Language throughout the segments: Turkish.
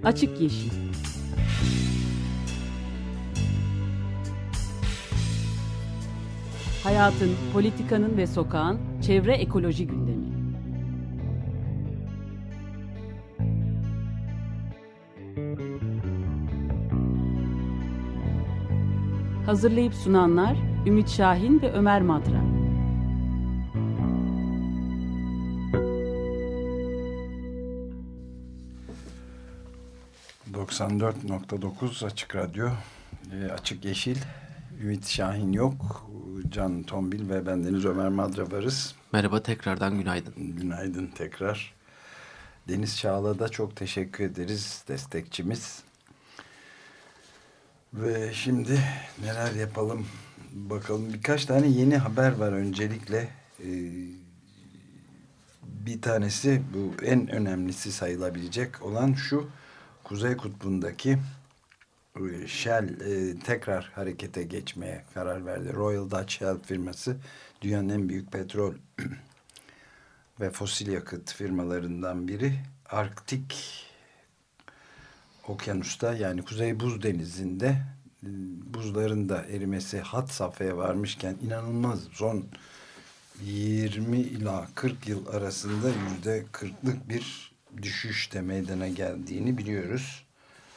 Açık Yeşil. Hayatın, politikanın ve sokağın çevre ekoloji gündemi. Hazırlayıp sunanlar Ümit Şahin ve Ömer Madra. ...94.9 Açık Radyo, Açık Yeşil. Ümit Şahin yok, Can Tombil ve bendeniz Ömer Madra varız. Merhaba, tekrardan günaydın. Günaydın tekrar. Deniz Çağla'ya da çok teşekkür ederiz, destekçimiz. Ve şimdi neler yapalım bakalım. Birkaç tane yeni haber var öncelikle. Bir tanesi, bu en önemlisi sayılabilecek olan şu: Kuzey Kutbu'ndaki Shell tekrar harekete geçmeye karar verdi. Royal Dutch Shell firması dünyanın en büyük petrol ve fosil yakıt firmalarından biri. Arktik Okyanus'ta, yani Kuzey Buz Denizi'nde buzların da erimesi had safhaya varmışken inanılmaz, son 20 ila 40 yıl arasında %40'lık bir düşüş de meydana geldiğini biliyoruz.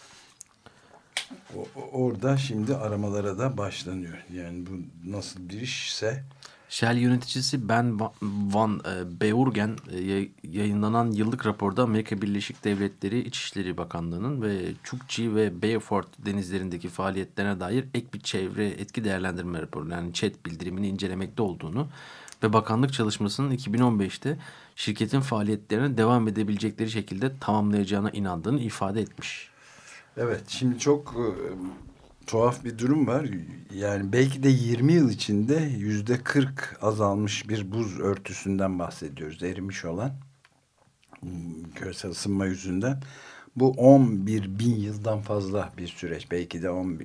Orada şimdi aramalara da başlanıyor. Yani bu nasıl bir işse. Shell yöneticisi Ben Van Beurgen yayınlanan yıllık raporda Amerika Birleşik Devletleri İçişleri Bakanlığı'nın ve Chukchi ve Beaufort denizlerindeki faaliyetlerine dair ek bir çevre etki değerlendirme raporu, yani ÇED bildirimini incelemekte olduğunu ve bakanlık çalışmasının 2015'te şirketin faaliyetlerine devam edebilecekleri şekilde tamamlayacağına inandığını ifade etmiş. Evet, şimdi çok tuhaf bir durum var. Yani belki de 20 yıl içinde %40 azalmış bir buz örtüsünden bahsediyoruz. Erimiş olan, küresel ısınma yüzünden. Bu 11 bin yıldan fazla bir süreç. Belki de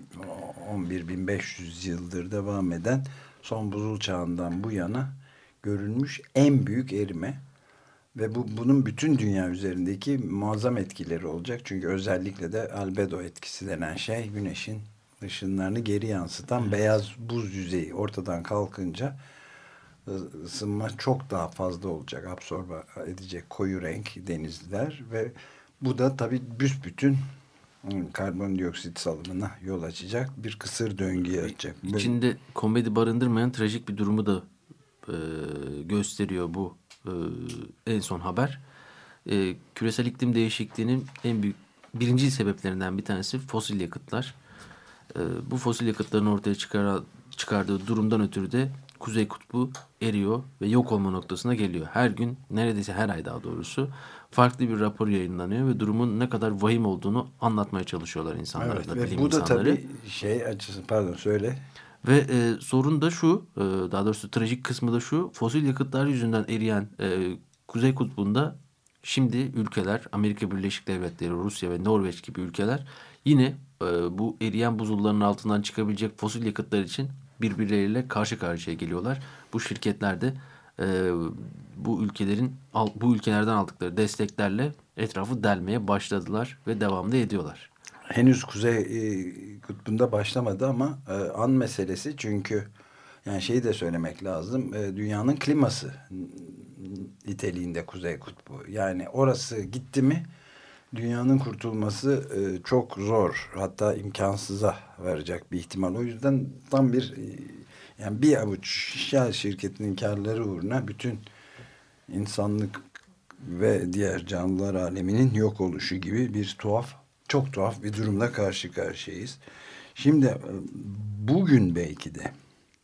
11.500 yıldır devam eden, son buzul çağından bu yana görülmüş en büyük erime. Ve bunun bütün dünya üzerindeki muazzam etkileri olacak. Çünkü özellikle de albedo etkisi denen şey, güneşin ışınlarını geri yansıtan beyaz buz yüzeyi ortadan kalkınca ısınma çok daha fazla olacak. Absorbe edecek koyu renk denizler ve bu da tabii büsbütün karbondioksit salımına yol açacak, bir kısır döngüye açacak. İçinde komedi barındırmayan trajik bir durumu da gösteriyor bu en son haber. Küresel iklim değişikliğinin en büyük birinci sebeplerinden bir tanesi fosil yakıtlar. Bu fosil yakıtların ortaya çıkardığı durumdan ötürü de Kuzey Kutbu eriyor ve yok olma noktasına geliyor. Her gün, neredeyse her ay daha doğrusu, farklı bir rapor yayınlanıyor ve durumun ne kadar vahim olduğunu anlatmaya çalışıyorlar insanlara. Evet, da, ve bilim bu da insanları. tabii şey açısı, pardon söyle. Ve sorun da şu, daha doğrusu trajik kısmı da şu: fosil yakıtlar yüzünden eriyen Kuzey Kutbu'nda şimdi ülkeler, Amerika Birleşik Devletleri, Rusya ve Norveç gibi ülkeler yine bu eriyen buzulların altından çıkabilecek fosil yakıtlar için birbirleriyle karşı karşıya geliyorlar. Bu şirketler de bu ülkelerden aldıkları desteklerle etrafı delmeye başladılar ve devam da ediyorlar. Henüz Kuzey Kutbu'nda başlamadı ama an meselesi, çünkü yani şeyi de söylemek lazım. Dünyanın kliması niteliğinde Kuzey Kutbu. Yani orası gitti mi dünyanın kurtulması çok zor, hatta imkansıza varacak bir ihtimal. O yüzden tam bir yani bir avuç Shell şirketinin karları uğruna bütün insanlık ve diğer canlılar aleminin yok oluşu gibi bir çok tuhaf bir durumla karşı karşıyayız. Şimdi bugün belki de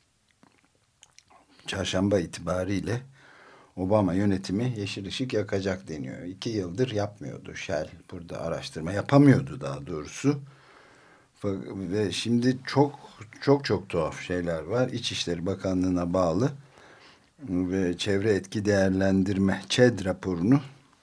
çarşamba itibariyle Obama yönetimi yeşil ışık yakacak deniyor. 2 yıldır yapmıyordu Shell, burada araştırma yapamıyordu daha doğrusu. Ve şimdi çok tuhaf şeyler var. İçişleri Bakanlığı'na bağlı ve çevre etki değerlendirme ÇED raporunu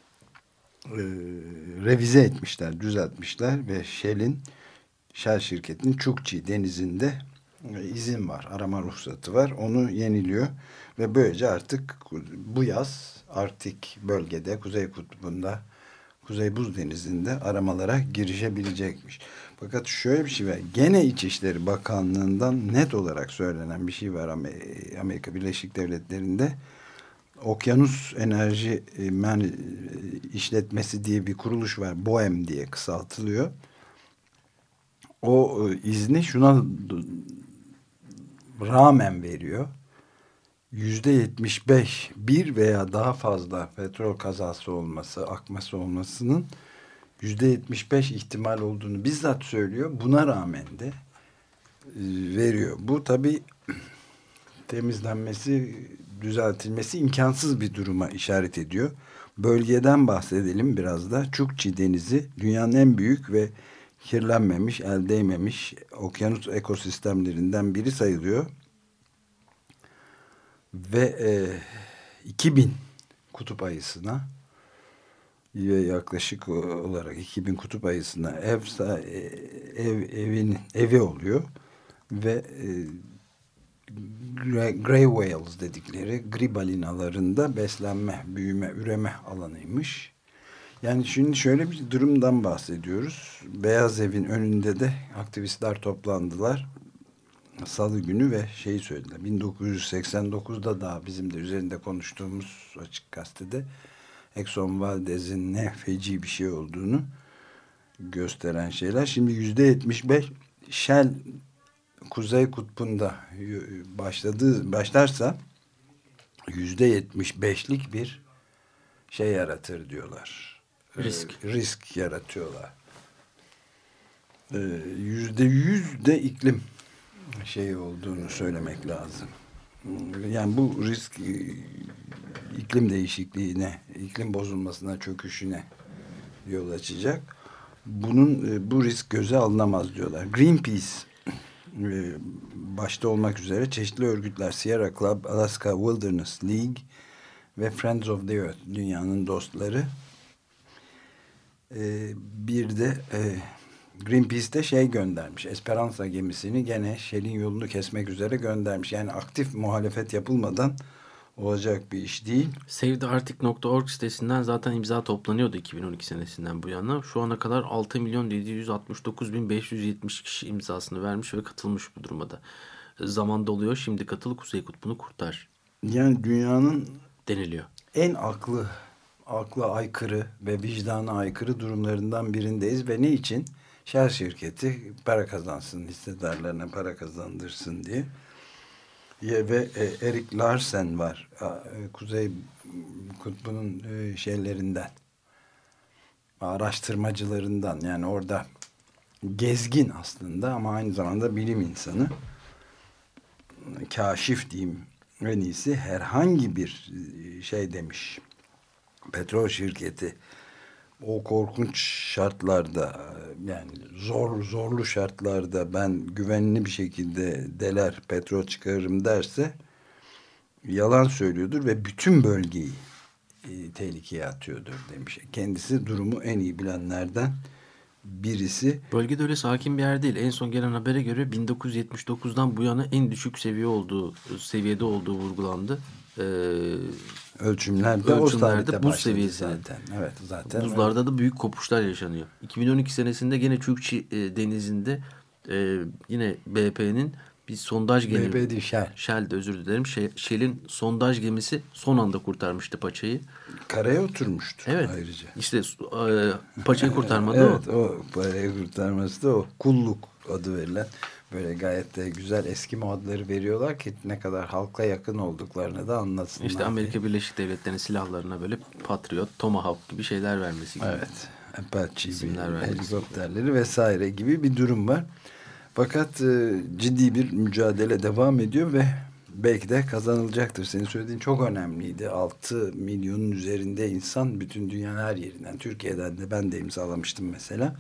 revize etmişler, düzeltmişler ve Shell şirketinin Chukchi denizinde izin var, arama ruhsatı var. Onu yeniliyor ve böylece artık bu yaz Arktik bölgede, Kuzey Kutbu'nda Kuzey Buz Denizi'nde aramalara girişebilecekmiş. Fakat şöyle bir şey var. Gene İçişleri Bakanlığı'ndan net olarak söylenen bir şey var Amerika Birleşik Devletleri'nde. Okyanus Enerji İşletmesi diye bir kuruluş var. BOEM diye kısaltılıyor. O izni şuna rağmen veriyor. %75 bir veya daha fazla petrol kazası olması, akması olmasının %75 ihtimal olduğunu bizzat söylüyor. Buna rağmen de veriyor. Bu tabii temizlenmesi, düzeltilmesi imkansız bir duruma işaret ediyor. Bölgeden bahsedelim biraz da. Chukchi Denizi dünyanın en büyük ve kirlenmemiş, el değmemiş okyanus ekosistemlerinden biri sayılıyor. Ve 2000 kutup ayısına yaklaşık olarak 2000 kutup ayısına evi oluyor ve Grey Whales dedikleri gri balinalarında beslenme, büyüme, üreme alanıymış. Yani şimdi şöyle bir durumdan bahsediyoruz. Beyaz Evin önünde de aktivistler toplandılar. Salı günü ve şeyi söylediler. 1989'da daha bizim de üzerinde konuştuğumuz Açık Gazete'de Exxon Valdez'in ne feci bir şey olduğunu gösteren şeyler. Şimdi %75 Shell Kuzey Kutbu'nda başlarsa %75'lik bir şey yaratır diyorlar. Risk yaratıyorlar. %100 de iklim şey olduğunu söylemek lazım. Yani bu risk iklim değişikliğine, iklim bozulmasına, çöküşüne yol açacak. Bu risk göze alınamaz diyorlar. Greenpeace başta olmak üzere çeşitli örgütler, Sierra Club, Alaska Wilderness League ve Friends of the Earth, dünyanın dostları. Bir de Greenpeace'te şey göndermiş. Esperanza gemisini gene Shell'in yolunu kesmek üzere göndermiş. Yani aktif muhalefet yapılmadan olacak bir iş değil. SaveTheArctic.org sitesinden zaten imza toplanıyordu 2012 senesinden bu yana. Şu ana kadar 6.769.570 kişi imzasını vermiş ve katılmış bu duruma da. Zaman doluyor. Şimdi katıl, Kuzey Kutbu'nu kurtar. Yani dünyanın deniliyor. En akla aykırı ve vicdana aykırı durumlarından birindeyiz ve ne için? Shell şirketi para kazansın, hissedarlarına para kazandırsın diye. Ve Erik Larsen var. Kuzey Kutbu'nun şeylerinden, araştırmacılarından, yani orada gezgin aslında ama aynı zamanda bilim insanı, kaşif diyeyim en iyisi, herhangi bir şey demiş. Petrol şirketi o korkunç şartlarda, yani zorlu şartlarda ben güvenli bir şekilde petrol çıkarırım derse yalan söylüyordur ve bütün bölgeyi tehlikeye atıyordur demiş. Kendisi durumu en iyi bilenlerden birisi. Bölgede öyle sakin bir yer değil. En son gelen habere göre 1979'dan bu yana en düşük seviyede olduğu vurgulandı. Ölçümlerde o tarihte buz seviyesi zaten. Evet, zaten. Buzlarda evet. Da büyük kopuşlar yaşanıyor. 2012 senesinde gene Chukchi denizinde yine BP'nin bir sondaj gemisi. BP değil, Shell'de, özür dilerim. Shell'in sondaj gemisi son anda kurtarmıştı paçayı. Karaya oturmuştu evet, ayrıca. İşte paçayı kurtarmadı evet, o parayı kurtarması da o. Kulluk adı verilen. Böyle gayet de güzel eski adları veriyorlar ki ne kadar halka yakın olduklarını da anlatsınlar. İşte Amerika Birleşik Devletleri'nin silahlarına böyle Patriot, Tomahawk gibi şeyler vermesi gibi. Evet. Apache helikopterleri vesaire gibi bir durum var. Fakat ciddi bir mücadele devam ediyor ve belki de kazanılacaktır. Senin söylediğin çok önemliydi. 6 milyonun üzerinde insan bütün dünyanın her yerinden, Türkiye'den de ben de imzalamıştım mesela.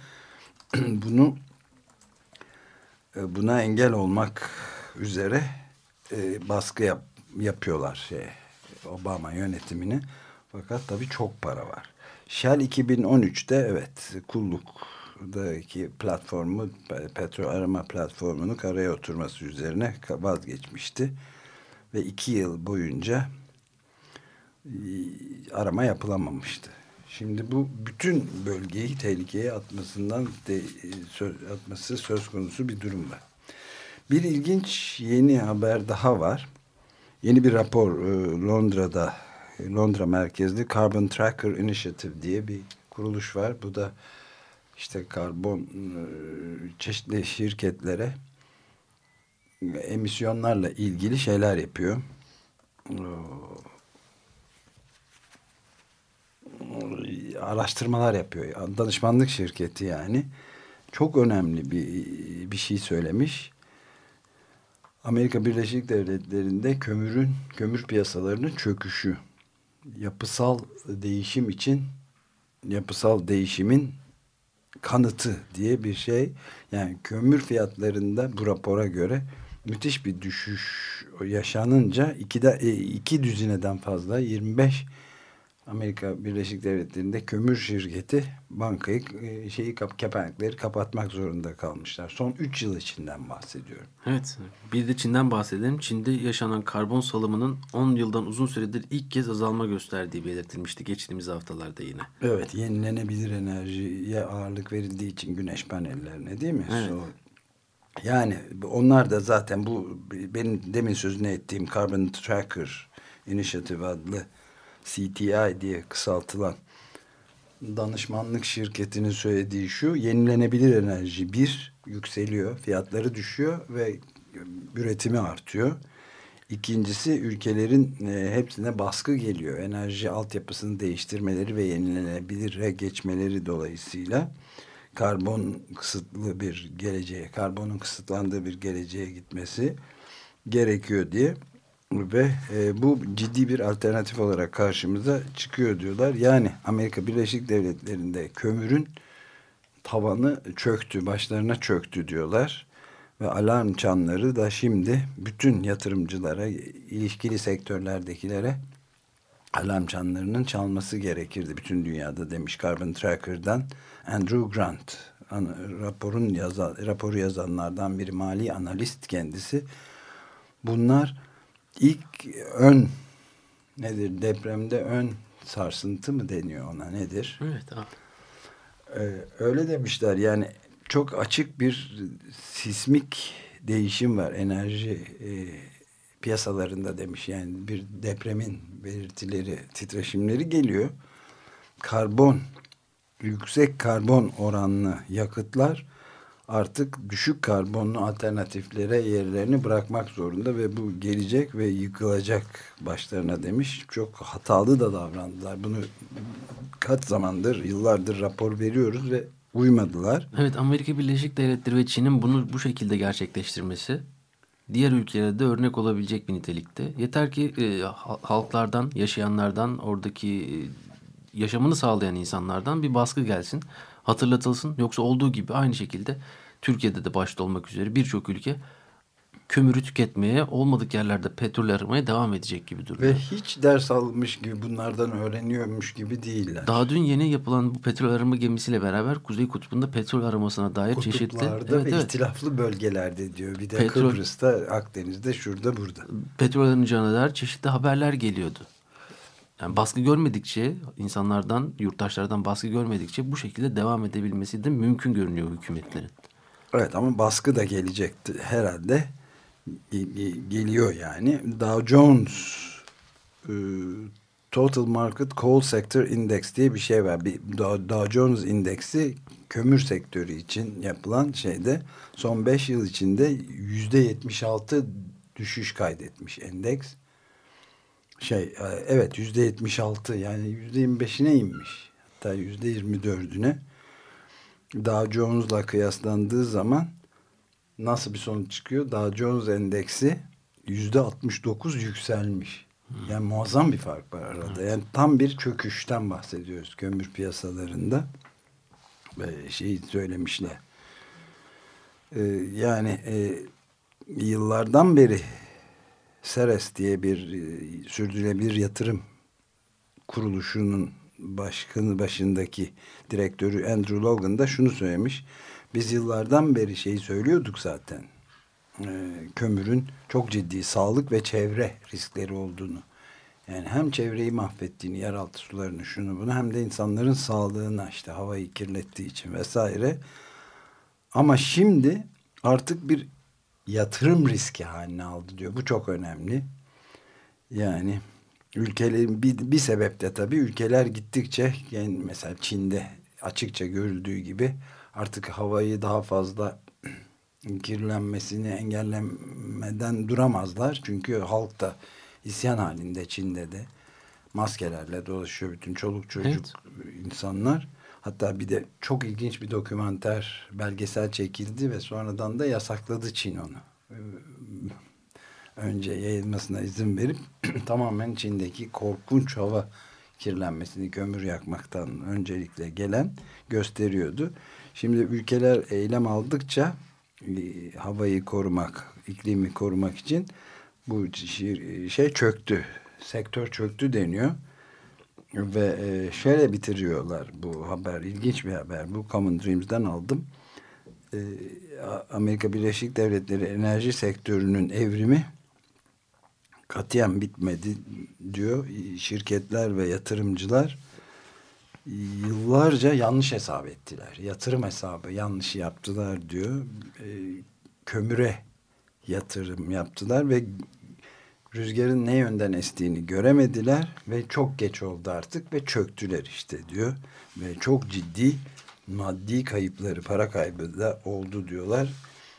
Buna engel olmak üzere baskı yapıyorlar Obama yönetimini. Fakat tabii çok para var. Shell 2013'te evet kulluktaki platformu, petrol arama platformunu karaya oturması üzerine vazgeçmişti. Ve 2 yıl boyunca arama yapılamamıştı. Şimdi bu bütün bölgeyi tehlikeye atması söz konusu bir durum var. Bir ilginç yeni haber daha var. Yeni bir rapor Londra merkezli Carbon Tracker Initiative diye bir kuruluş var. Bu da işte karbon çeşitli şirketlere emisyonlarla ilgili şeyler yapıyor. Araştırmalar yapıyor. Danışmanlık şirketi yani. Çok önemli bir şey söylemiş. Amerika Birleşik Devletleri'nde kömür piyasalarının çöküşü, yapısal değişimin kanıtı diye bir şey. Yani kömür fiyatlarında bu rapora göre müthiş bir düşüş yaşanınca iki düzineden fazla 25 Amerika Birleşik Devletleri'nde kömür şirketi bankayı kepenkleri kapatmak zorunda kalmışlar. Son 3 yıl içinden bahsediyorum. Evet. Bir de Çin'den bahsedelim. Çin'de yaşanan karbon salımının 10 yıldan uzun süredir ilk kez azalma gösterdiği belirtilmişti geçtiğimiz haftalarda yine. Evet, yenilenebilir enerjiye ağırlık verildiği için güneş panellerine, değil mi? Evet. Yani onlar da zaten bu benim demin sözünü ettiğim Carbon Tracker Initiative adlı CTI diye kısaltılan danışmanlık şirketinin söylediği şu: yenilenebilir enerji yükseliyor, fiyatları düşüyor ve üretimi artıyor. İkincisi, ülkelerin hepsine baskı geliyor. Enerji altyapısını değiştirmeleri ve yenilenebilire geçmeleri dolayısıyla karbonun kısıtlandığı bir geleceğe gitmesi gerekiyor diye ve bu ciddi bir alternatif olarak karşımıza çıkıyor diyorlar. Yani Amerika Birleşik Devletleri'nde kömürün tavanı çöktü, başlarına çöktü diyorlar. Ve alarm çanları da şimdi bütün yatırımcılara, ilişkili sektörlerdekilere alarm çanlarının çalması gerekirdi bütün dünyada, demiş Carbon Tracker'dan Andrew Grant. Raporu yazanlardan biri, mali analist kendisi. Bunlar ilk depremde ön sarsıntı mı deniyor ona, nedir? Evet abi. Öyle demişler yani. Çok açık bir sismik değişim var enerji piyasalarında demiş. Yani bir depremin belirtileri, titreşimleri geliyor. Yüksek karbon oranlı yakıtlar artık düşük karbonlu alternatiflere yerlerini bırakmak zorunda ve bu gelecek ve yıkılacak başlarına demiş. Çok hatalı da davrandılar. Bunu kaç zamandır, yıllardır rapor veriyoruz ve uymadılar. Evet, Amerika Birleşik Devletleri ve Çin'in bunu bu şekilde gerçekleştirmesi diğer ülkelere de örnek olabilecek bir nitelikte. Yeter ki halklardan, yaşayanlardan, oradaki yaşamını sağlayan insanlardan bir baskı gelsin, hatırlatılsın. Yoksa olduğu gibi aynı şekilde Türkiye'de de başta olmak üzere birçok ülke kömürü tüketmeye, olmadık yerlerde petrol aramaya devam edecek gibi duruyor. Ve hiç ders almış gibi, bunlardan öğreniyormuş gibi değiller. Daha dün yeni yapılan bu petrol arama gemisiyle beraber Kuzey Kutbu'nda petrol aramasına dair çeşitli... Kutuplarda ve ihtilaflı bölgelerde diyor. Bir de Kıbrıs'ta, Akdeniz'de, şurada burada. Petrol aranacağına dair çeşitli haberler geliyordu. Yani baskı görmedikçe, insanlardan, yurttaşlardan baskı görmedikçe bu şekilde devam edebilmesi de mümkün görünüyor hükümetlerin. Evet, ama baskı da gelecekti herhalde. Geliyor yani. Dow Jones Total Market Coal Sector Index diye bir şey var. Dow Jones indeksi kömür sektörü için yapılan şeyde son 5 yıl içinde %76 düşüş kaydetmiş endeks. Evet, %76, yani %25'ine inmiş. Hatta %24'üne. Dow Jones'la kıyaslandığı zaman nasıl bir sonuç çıkıyor? Dow Jones endeksi %69 yükselmiş. Yani muazzam bir fark var arada. Yani tam bir çöküşten bahsediyoruz kömür piyasalarında. Söylemişler. Yani yıllardan beri Ceres diye bir sürdürülebilir yatırım kuruluşunun başındaki direktörü Andrew Logan da şunu söylemiş. Biz yıllardan beri söylüyorduk zaten. Kömürün çok ciddi sağlık ve çevre riskleri olduğunu. Yani hem çevreyi mahvettiğini, yeraltı sularını, şunu bunu, hem de insanların sağlığına, işte havayı kirlettiği için vesaire. Ama şimdi artık bir yatırım riski haline aldı diyor. Bu çok önemli. Yani ülkelerin bir sebep de tabii ülkeler gittikçe, yani mesela Çin'de açıkça görüldüğü gibi artık havayı daha fazla kirlenmesini engellemeden duramazlar. Çünkü halk da isyan halinde Çin'de de. Maskelerle dolaşıyor bütün çoluk çocuk, insanlar. Hatta bir de çok ilginç bir dokümanter belgesel çekildi ve sonradan da yasakladı Çin onu. Önce yayılmasına izin verip tamamen Çin'deki korkunç hava kirlenmesini, kömür yakmaktan öncelikle gelen gösteriyordu. Şimdi ülkeler eylem aldıkça havayı korumak, iklimi korumak için bu şey çöktü. Sektör çöktü deniyor. Ve şöyle bitiriyorlar bu haber. İlginç bir haber. Bu Common Dreams'den aldım. Amerika Birleşik Devletleri enerji sektörünün evrimi katiyen bitmedi diyor. Şirketler ve yatırımcılar yıllarca yanlış hesap ettiler. Yatırım hesabı yanlış yaptılar diyor. Kömüre yatırım yaptılar ve rüzgarın ne yönden estiğini göremediler ve çok geç oldu artık ve çöktüler işte diyor. Ve çok ciddi maddi kayıpları, para kaybı da oldu diyorlar.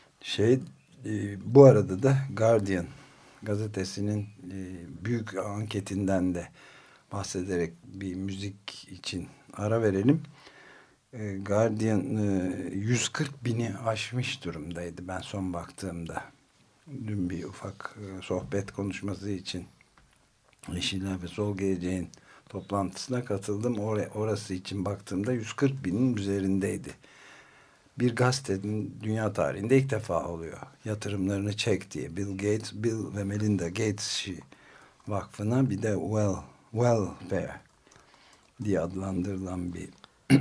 Bu arada da Guardian gazetesinin büyük anketinden de bahsederek bir müzik için ara verelim. Guardian 140 bini aşmış durumdaydı ben son baktığımda. Dün bir ufak sohbet konuşması için Yeşiller ve Sol Geleceğin toplantısına katıldım. Orası için baktığımda 140 binin üzerindeydi. Bir gazetenin dünya tarihinde ilk defa oluyor. Yatırımlarını çek diye. Bill ve Melinda Gates Vakfı'na, bir de Welfare diye adlandırılan bir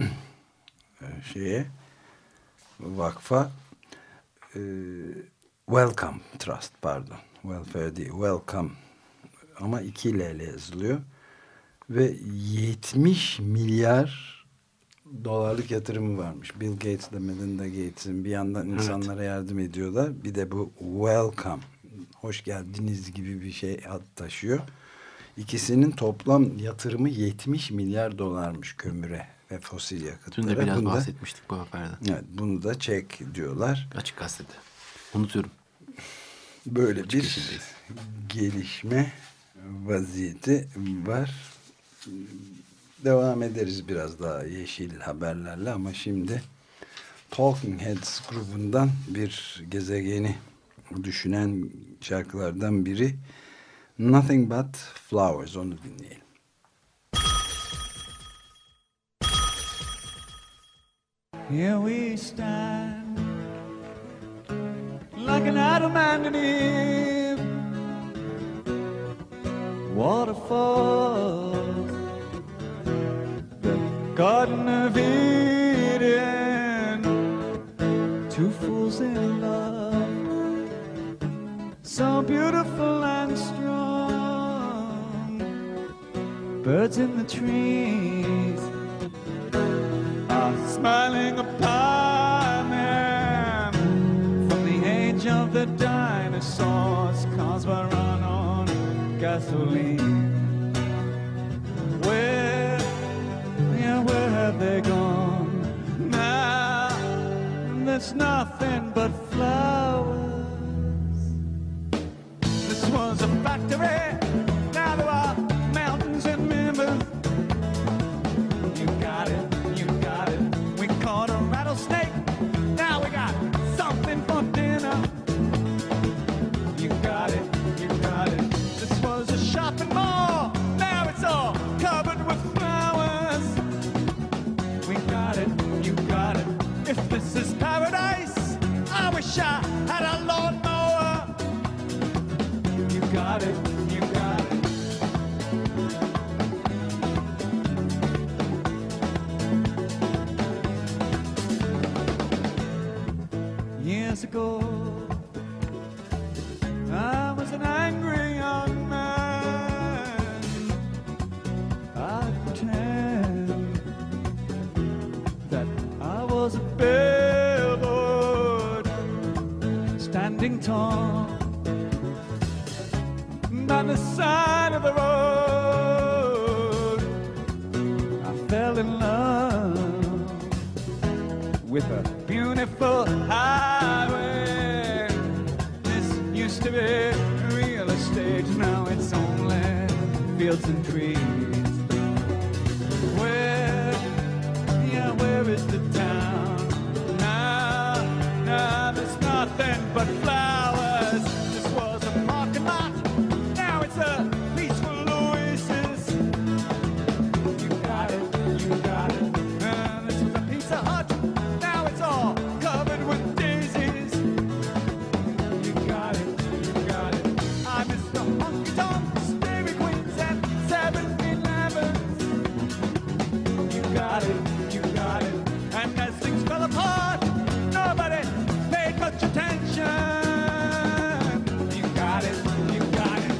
vakfa, Wellcome Trust, pardon. Welfare değil, Wellcome, ama 2 L yazılıyor. Ve 70 milyar dolarlık yatırımı varmış. Bill Gates ile Melinda Gates'in bir yandan insanlara yardım ediyorlar. Bir de bu Welcome, hoş geldiniz gibi bir şey ad taşıyor. İkisinin toplam yatırımı 70 milyar dolarmış kömüre ve fosil yakıtlara. Dün de biraz bahsetmiştik bu haberde. Evet, bunu da çek diyorlar. Açık gazetede. Unutuyorum. Böyle bir gelişme vaziyeti var. Devam ederiz biraz daha yeşil haberlerle ama şimdi Talking Heads grubundan bir gezegeni düşünen şarkılardan biri Nothing But Flowers, onu dinleyelim. Here we stand like an Adam and an Eve, waterfalls, the Garden of Eden, two fools in love, so beautiful and strong, birds in the trees are smiling upon them. From the age of the dinosaurs, cars were run on gasoline. Where have they gone? Now there's nothing but flowers. This was a factory, now there are mountains and rivers. You got it. We caught a rattlesnake, now we got something for dinner. You got it. This was a shopping mall, now it's all covered with flowers. We got it, you got it. If this is paradise, I wish I had a lawnmower. You got it. Years ago, I was an angry young man. was a billboard standing tall by the side of the road. I fell in love with a beautiful highway. This used to be real estate, now it's only fields and trees. Where is the town? Now there's nothing but flowers. This was a parking lot, now it's a peaceful oasis. You got it, you got it. This was a Pizza Hut, now it's all covered with daisies. You got it, you got it. I miss the honky tonks, Dairy Queens, and 7-Elevens. You got it. And as things fell apart, nobody paid much attention. You got it, you got it.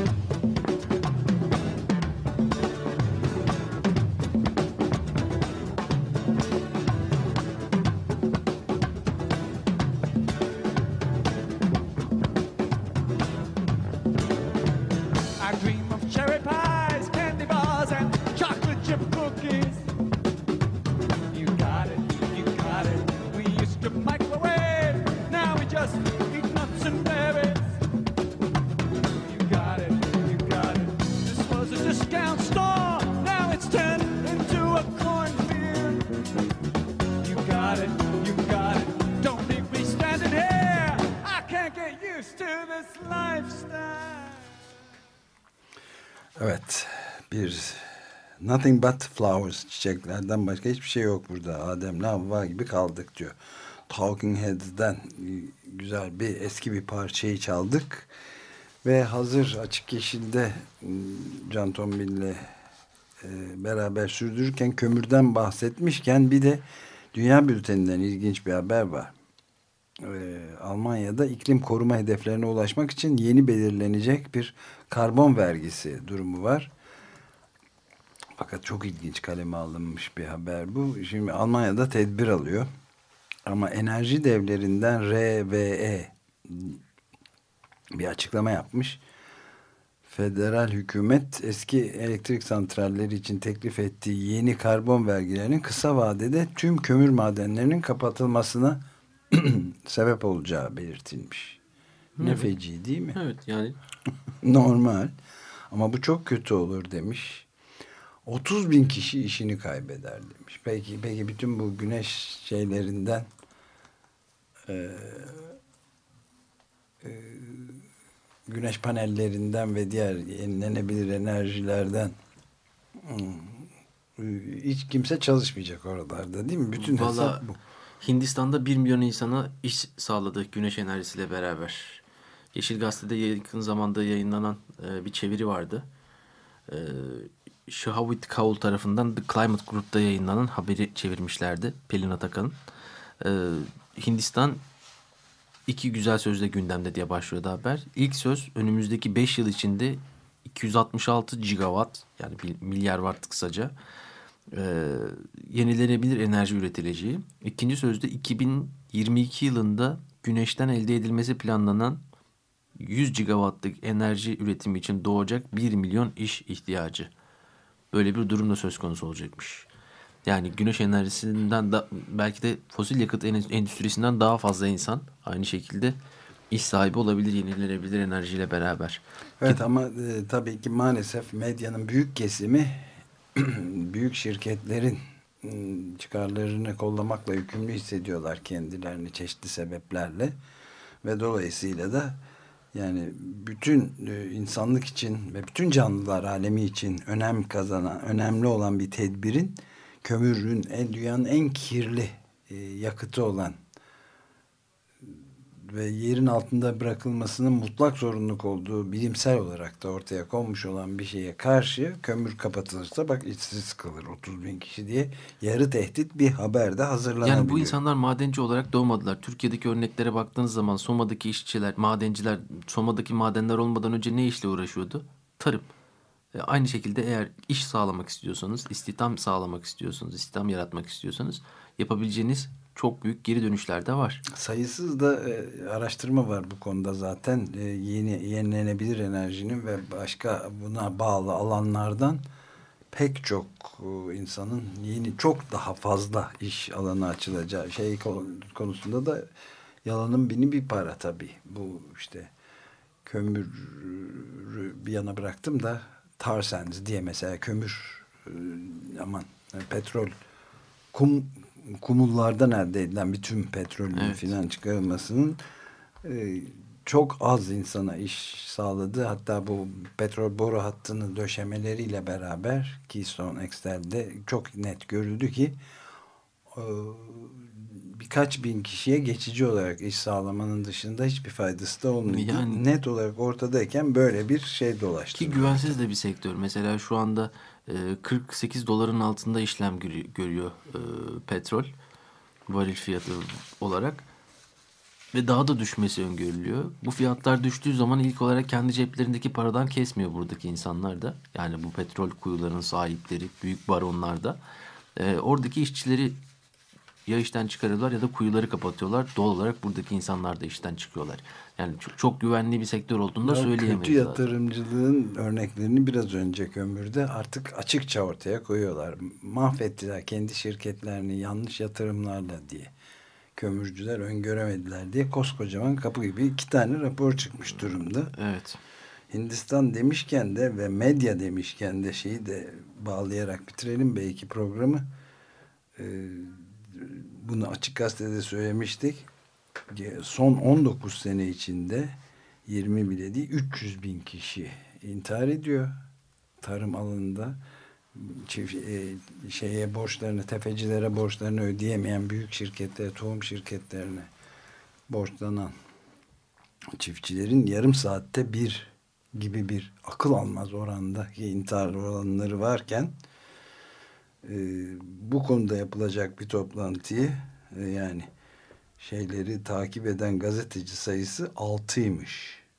I dream of cherry pies, candy bars, and chocolate chip cookies. Microwave, now we just eat nuts and berries. You got it, you got it. This was a discount store, now it's turned into a cornfield. You got it, you got it. Don't leave me standing here, I can't get used to this lifestyle. Evet, bir Nothing but flowers, çiçeklerden başka hiçbir şey yok burada. Adem'le Havva gibi kaldık diyor. Talking Heads'den güzel bir eski bir parçayı çaldık. Ve hazır Açık Yeşil'de Can Tombil'le beraber sürdürürken kömürden bahsetmişken bir de Dünya Bülteni'nden ilginç bir haber var. Almanya'da iklim koruma hedeflerine ulaşmak için yeni belirlenecek bir karbon vergisi durumu var. Fakat çok ilginç kaleme alınmış bir haber bu. Şimdi Almanya'da tedbir alıyor. Ama enerji devlerinden RWE bir açıklama yapmış. Federal hükümet eski elektrik santralleri için teklif ettiği yeni karbon vergilerinin kısa vadede tüm kömür madenlerinin kapatılmasına sebep olacağı belirtilmiş. Ne feci değil mi? Evet yani. Normal. Ama bu çok kötü olur demiş. 30.000 kişi işini kaybeder demiş. Peki bütün bu güneş şeylerinden güneş panellerinden ve diğer yenilenebilir enerjilerden hiç kimse çalışmayacak oralarda değil mi? Bütün hesap bu. Hindistan'da 1 milyon insana iş sağladı güneş enerjisiyle beraber. Yeşil Gazete'de yakın zamanda yayınlanan bir çeviri vardı. Şahavit Kaul tarafından The Climate Group'ta yayınlanan haberi çevirmişlerdi. Pelin Atakan'ın. Hindistan 2 güzel sözle gündemde diye başlıyordu haber. İlk söz önümüzdeki 5 yıl içinde 266 gigawatt yani 1 milyar watt kısaca yenilenebilir enerji üretileceği. İkinci sözde 2022 yılında güneşten elde edilmesi planlanan 100 gigawattlık enerji üretimi için doğacak 1 milyon iş ihtiyacı. Böyle bir durumda söz konusu olacakmış. Yani güneş enerjisinden de belki de fosil yakıt endüstrisinden daha fazla insan aynı şekilde iş sahibi olabilir yenilenebilir enerjiyle beraber. Evet ama tabii ki maalesef medyanın büyük kesimi büyük şirketlerin çıkarlarını kollamakla yükümlü hissediyorlar kendilerini çeşitli sebeplerle ve dolayısıyla da yani bütün insanlık için ve bütün canlılar alemi için önemli olan bir tedbirin kömürün dünyanın en kirli yakıtı olan ve yerin altında bırakılmasının mutlak zorunluluk olduğu bilimsel olarak da ortaya konmuş olan bir şeye karşı kömür kapatılırsa bak işsiz kalır 30.000 kişi diye yarı tehdit bir haber de hazırlanabiliyor. Yani bu insanlar madenci olarak doğmadılar. Türkiye'deki örneklere baktığınız zaman Soma'daki işçiler, madenciler Soma'daki madenler olmadan önce ne işle uğraşıyordu? Tarım. Aynı şekilde eğer iş sağlamak istiyorsanız, istihdam sağlamak istiyorsanız, istihdam yaratmak istiyorsanız yapabileceğiniz çok büyük geri dönüşler de var. Sayısız da araştırma var bu konuda zaten. Yenilenebilir enerjinin ve başka buna bağlı alanlardan pek çok insanın çok daha fazla iş alanı açılacağı konusunda da yalanın bini bir para tabii. Bu işte kömürü bir yana bıraktım da tar sands diye mesela kömür petrol kumullardan elde edilen bütün petrolün filan çıkarılmasının çok az insana iş sağladı. Hatta bu petrol boru hattının döşemeleriyle beraber Keystone XL'de çok net görüldü ki birkaç bin kişiye geçici olarak iş sağlamanın dışında hiçbir faydası da olmuyor. Yani, net olarak ortadayken böyle bir şey dolaştı. Ki güvensiz de bir sektör. Mesela şu anda 48 doların altında işlem görüyor petrol varil fiyatı olarak ve daha da düşmesi öngörülüyor. Bu fiyatlar düştüğü zaman ilk olarak kendi ceplerindeki paradan kesmiyor buradaki insanlar da. Yani bu petrol kuyularının sahipleri, büyük baronlar da. Oradaki işçileri ya işten çıkarıyorlar ya da kuyuları kapatıyorlar. Doğal olarak buradaki insanlar da işten çıkıyorlar. Yani çok güvenli bir sektör olduğunu da söyleyemeyiz. Kötü yatırımcılığın örneklerini biraz önce kömürde artık açıkça ortaya koyuyorlar. Mahvettiler kendi şirketlerini yanlış yatırımlarla diye. Kömürcüler öngöremediler diye koskocaman kapı gibi 2 tane rapor çıkmış durumda. Evet. Hindistan demişken de ve medya demişken de şeyi de bağlayarak bitirelim belki programı. Bunu Açık Gazete'de söylemiştik. Son 19 sene içinde 20 bile değil 300 bin kişi intihar ediyor. Tarım alanında borçlarını, tefecilere borçlarını ödeyemeyen büyük şirketlere, tohum şirketlerine borçlanan çiftçilerin yarım saatte bir gibi bir akıl almaz orandaki intihar oranları varken bu konuda yapılacak bir toplantıyı yani şeyleri takip eden gazeteci sayısı 6'ymış.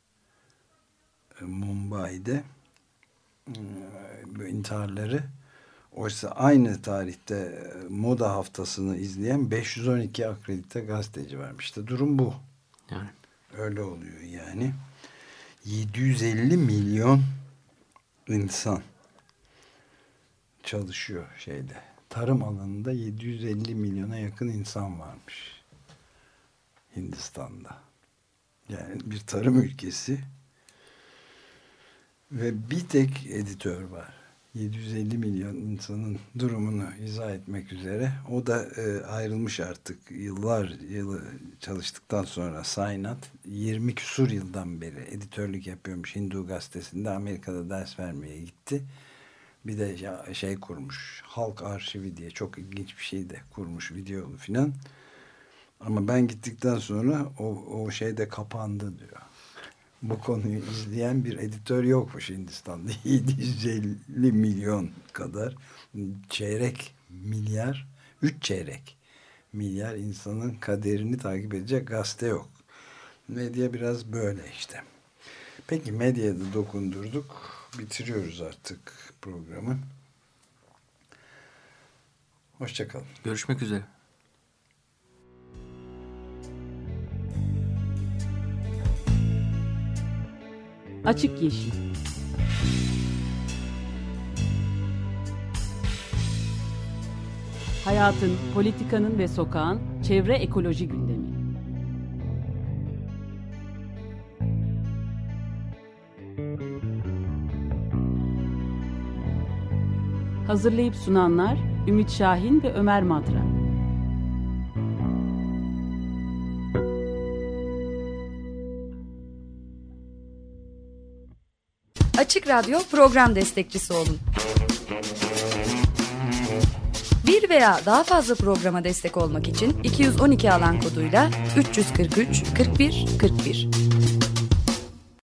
Mumbai'de bu intiharları. Oysa aynı tarihte moda haftasını izleyen 512 akredite gazeteci varmış. İşte durum bu. Yani. Öyle oluyor yani. 750 milyon insan çalışıyor şeyde. Tarım alanında 750 milyona yakın insan varmış. Hindistan'da. Yani bir tarım ülkesi ve bir tek editör var. 750 milyon insanın durumunu izah etmek üzere. O da ayrılmış artık. Yılı çalıştıktan sonra Sainat 20 küsur yıldan beri editörlük yapıyormuş Hindu gazetesinde. Amerika'da ders vermeye gitti. Bir de kurmuş. Halk Arşivi diye çok ilginç bir şey de kurmuş, videolu filan. Ama ben gittikten sonra o şey de kapandı diyor. Bu konuyu izleyen bir editör yokmuş Hindistan'da. 750 milyon kadar çeyrek milyar, 3 çeyrek milyar insanın kaderini takip edecek gazete yok. Medya biraz böyle işte. Peki medyaya da dokundurduk. Bitiriyoruz artık programı. Hoşça kalın. Görüşmek üzere. Açık Yeşil. Hayatın, politikanın ve sokağın çevre ekoloji gündemi. Hazırlayıp sunanlar Ümit Şahin ve Ömer Madra. Açık Radyo program destekçisi olun. Bir veya daha fazla programa destek olmak için 212 alan koduyla 343 41 41.